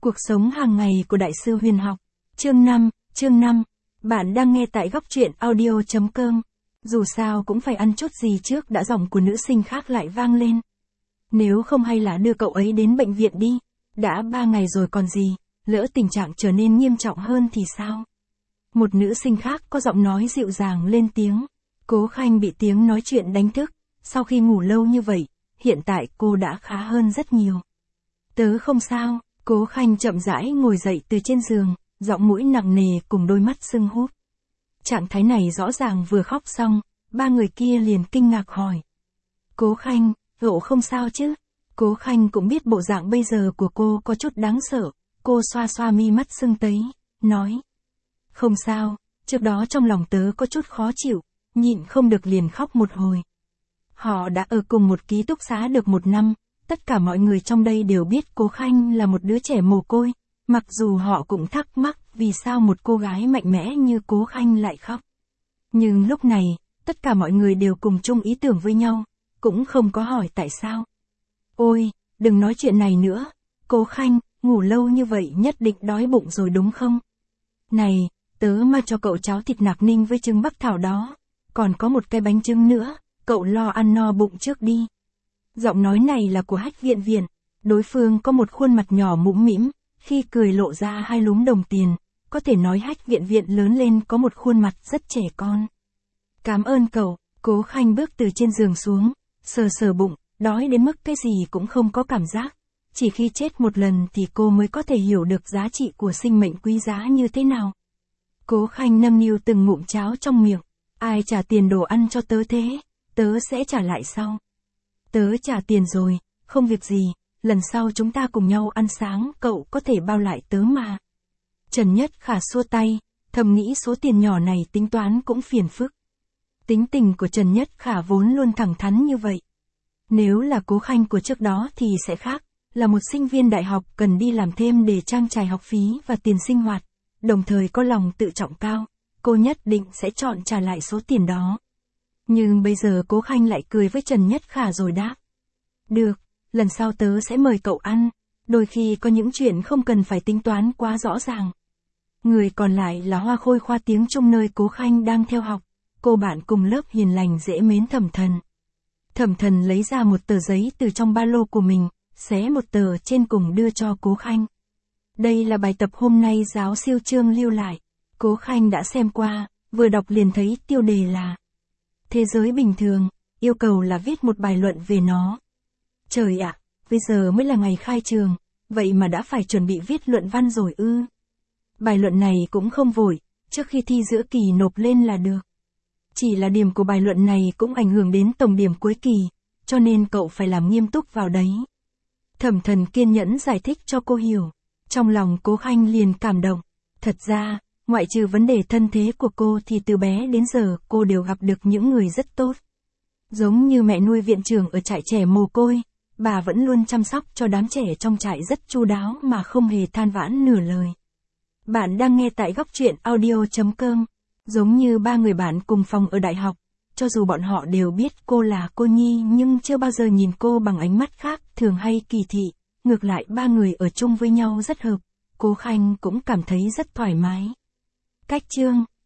Cuộc sống hàng ngày của Đại sư Huyền học. Chương 5. Bạn đang nghe tại góc truyện audio.com. Dù sao cũng phải ăn chút gì trước đã, giọng của nữ sinh khác lại vang lên. Nếu không hay là đưa cậu ấy đến bệnh viện đi. Đã 3 ngày rồi còn gì, lỡ tình trạng trở nên nghiêm trọng hơn thì sao? Một nữ sinh khác có giọng nói dịu dàng lên tiếng. Cố Khanh bị tiếng nói chuyện đánh thức. Sau khi ngủ lâu như vậy, hiện tại cô đã khá hơn rất nhiều. Tớ không sao. Cố Khanh chậm rãi ngồi dậy từ trên giường, giọng mũi nặng nề cùng đôi mắt sưng húp. Trạng thái này rõ ràng vừa khóc xong, ba người kia liền kinh ngạc hỏi. Cố Khanh, cậu không sao chứ? Cố Khanh cũng biết bộ dạng bây giờ của cô có chút đáng sợ, cô xoa xoa mi mắt sưng tấy, nói. Không sao, trước đó trong lòng tớ có chút khó chịu, nhịn không được liền khóc một hồi. Họ đã ở cùng một ký túc xá được 1 năm. Tất cả mọi người trong đây đều biết Cố Khanh là một đứa trẻ mồ côi, mặc dù họ cũng thắc mắc vì sao một cô gái mạnh mẽ như Cố Khanh lại khóc. Nhưng lúc này, tất cả mọi người đều cùng chung ý tưởng với nhau, cũng không có hỏi tại sao. Ôi, đừng nói chuyện này nữa, Cố Khanh, ngủ lâu như vậy nhất định đói bụng rồi đúng không? Này, tớ mà cho cậu cháo thịt nạc ninh với trứng bắc thảo đó, còn có một cái bánh trưng nữa, cậu lo ăn no bụng trước đi. Giọng nói này là của Hách Viện Viện, đối phương có một khuôn mặt nhỏ mũm mĩm, khi cười lộ ra 2 lúm đồng tiền, có thể nói Hách Viện Viện lớn lên có một khuôn mặt rất trẻ con. Cảm ơn cậu. Cố Khanh bước từ trên giường xuống, sờ sờ bụng, đói đến mức cái gì cũng không có cảm giác, chỉ khi chết một lần thì cô mới có thể hiểu được giá trị của sinh mệnh quý giá như thế nào. Cố Khanh nâng niu từng ngụm cháo trong miệng, ai trả tiền đồ ăn cho tớ thế, tớ sẽ trả lại sau. Tớ trả tiền rồi, không việc gì, lần sau chúng ta cùng nhau ăn sáng, cậu có thể bao lại tớ mà. Trần Nhất Khả xua tay, thầm nghĩ số tiền nhỏ này tính toán cũng phiền phức. Tính tình của Trần Nhất Khả vốn luôn thẳng thắn như vậy. Nếu là Cố Khanh của trước đó thì sẽ khác, là một sinh viên đại học cần đi làm thêm để trang trải học phí và tiền sinh hoạt, đồng thời có lòng tự trọng cao, cô nhất định sẽ chọn trả lại số tiền đó. Nhưng bây giờ Cố Khanh lại cười với Trần Nhất Khả rồi đáp. Được, lần sau tớ sẽ mời cậu ăn, đôi khi có những chuyện không cần phải tính toán quá rõ ràng. Người còn lại là Hoa Khôi khoa tiếng Trung nơi Cố Khanh đang theo học, cô bạn cùng lớp hiền lành dễ mến Thẩm Thần. Thẩm Thần lấy ra một tờ giấy từ trong ba lô của mình, xé một tờ trên cùng đưa cho Cố Khanh. Đây là bài tập hôm nay giáo siêu Trương lưu lại. Cố Khanh đã xem qua, vừa đọc liền thấy tiêu đề là Thế giới bình thường, yêu cầu là viết một bài luận về nó. Trời ạ, bây giờ mới là ngày khai trường, vậy mà đã phải chuẩn bị viết luận văn rồi ư. Bài luận này cũng không vội, trước khi thi giữa kỳ nộp lên là được. Chỉ là điểm của bài luận này cũng ảnh hưởng đến tổng điểm cuối kỳ, cho nên cậu phải làm nghiêm túc vào đấy. Thẩm Thần kiên nhẫn giải thích cho cô hiểu. Trong lòng Cố Khanh liền cảm động. Thật ra, ngoại trừ vấn đề thân thế của cô thì từ bé đến giờ cô đều gặp được những người rất tốt. Giống như mẹ nuôi viện trưởng ở trại trẻ mồ côi, bà vẫn luôn chăm sóc cho đám trẻ trong trại rất chu đáo mà không hề than vãn nửa lời. Bạn đang nghe tại góc truyện audio.com. Giống như 3 người bạn cùng phòng ở đại học, cho dù bọn họ đều biết cô là cô Nhi nhưng chưa bao giờ nhìn cô bằng ánh mắt khác thường hay kỳ thị, ngược lại 3 người ở chung với nhau rất hợp, Cố Khanh cũng cảm thấy rất thoải mái. Cách chương